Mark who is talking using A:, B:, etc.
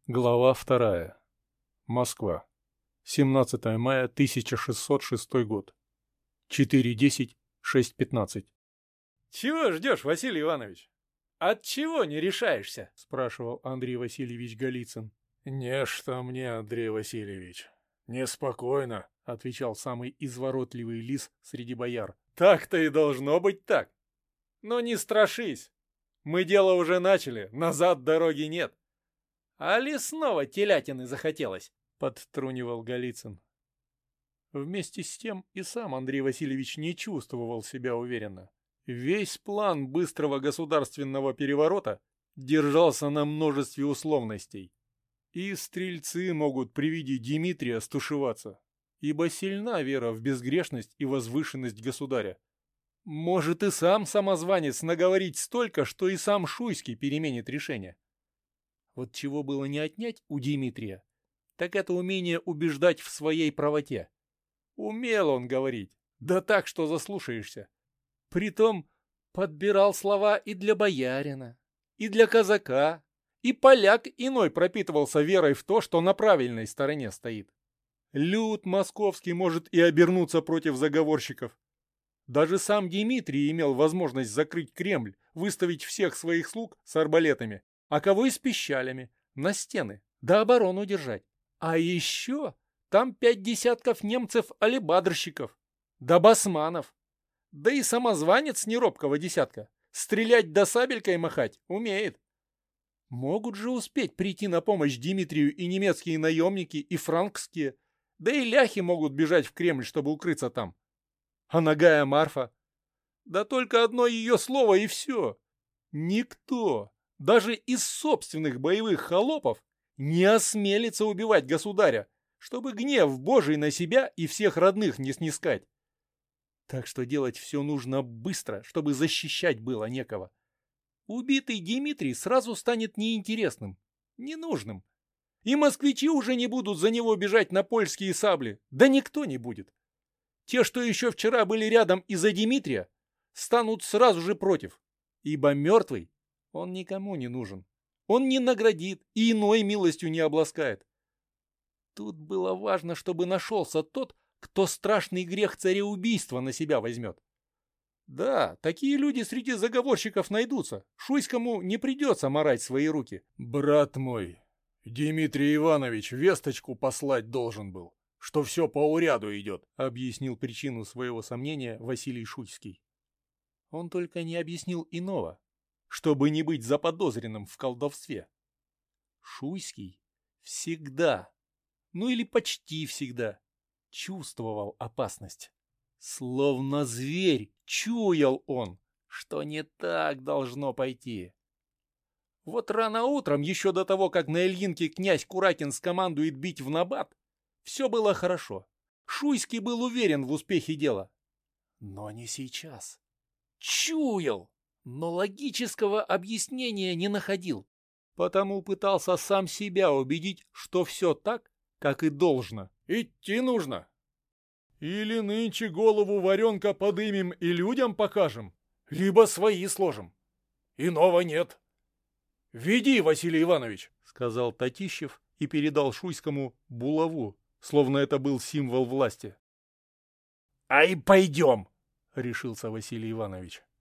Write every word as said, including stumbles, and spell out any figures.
A: Глава вторая. Москва. семнадцатое мая тысяча шестьсот шестой год. четыре десять, шесть пятнадцать.
B: «Чего ждешь, Василий Иванович? От чего не решаешься?»
A: — спрашивал Андрей Васильевич Голицын. «Нечто мне, Андрей Васильевич, неспокойно», — отвечал самый изворотливый лис среди бояр.
B: «Так-то и должно быть так. Но не страшись. Мы дело уже начали, назад дороги нет. А ли снова телятины захотелось?» — подтрунивал Голицын.
A: Вместе с тем и сам Андрей Васильевич не чувствовал себя уверенно. Весь план быстрого государственного переворота держался на множестве условностей. И стрельцы могут при виде Дмитрия стушеваться, ибо сильна вера в безгрешность и возвышенность государя. Может и сам самозванец наговорить столько, что и сам Шуйский переменит решение. Вот чего было не отнять у Дмитрия, так это умение убеждать в своей правоте. Умел он говорить, да так, что заслушаешься. Притом подбирал слова и для боярина, и для казака, и поляк иной пропитывался верой в то, что на правильной стороне стоит. Люд московский может и обернуться против заговорщиков. Даже сам Дмитрий имел возможность закрыть Кремль, выставить всех своих слуг с арбалетами, а кого и с пищалями, на стены, да оборону держать. А еще там пять десятков немцев-алебадрщиков, да басманов. Да и самозванец неробкого десятка. Стрелять да сабелькой махать умеет. Могут же успеть прийти на помощь Дмитрию и немецкие наемники, и франкские. Да и ляхи могут бежать в Кремль, чтобы укрыться там. А нагая Марфа? Да только одно ее слово и все. Никто, даже из собственных боевых холопов, не осмелится убивать государя, чтобы гнев Божий на себя и всех родных не снискать. Так что делать все нужно быстро, чтобы защищать было некого. Убитый Дмитрий сразу станет неинтересным, ненужным. И москвичи уже не будут за него бежать на польские сабли, да никто не будет. Те, что еще вчера были рядом из-за Дмитрия, станут сразу же против, ибо мертвый он никому не нужен. Он не наградит и иной милостью не обласкает. Тут было важно, чтобы нашелся тот, кто страшный грех цареубийства на себя возьмет. Да, такие люди среди заговорщиков найдутся. Шуйскому не придется марать свои руки. «Брат мой, Дмитрий Иванович весточку послать должен был, что все по уряду идет», — объяснил причину своего сомнения Василий Шуйский. Он только не объяснил иного, чтобы не быть заподозренным в колдовстве. Шуйский всегда, ну или почти всегда, чувствовал опасность. Словно зверь чуял он, что не так должно пойти. Вот рано утром, еще до того, как на Ильинке князь Куракин скомандует бить в набат, все было хорошо. Шуйский был уверен в успехе дела. Но не сейчас. Чуял, но логического объяснения не находил. Потому пытался сам себя убедить, что все так, как и должно.
B: «Идти нужно. Или нынче голову варенка подымем и людям покажем, либо свои сложим. Иного нет. Веди, Василий Иванович»,
A: — сказал Татищев и передал Шуйскому булаву, словно это был символ власти.
B: «Ай, пойдем»,
A: — решился Василий Иванович.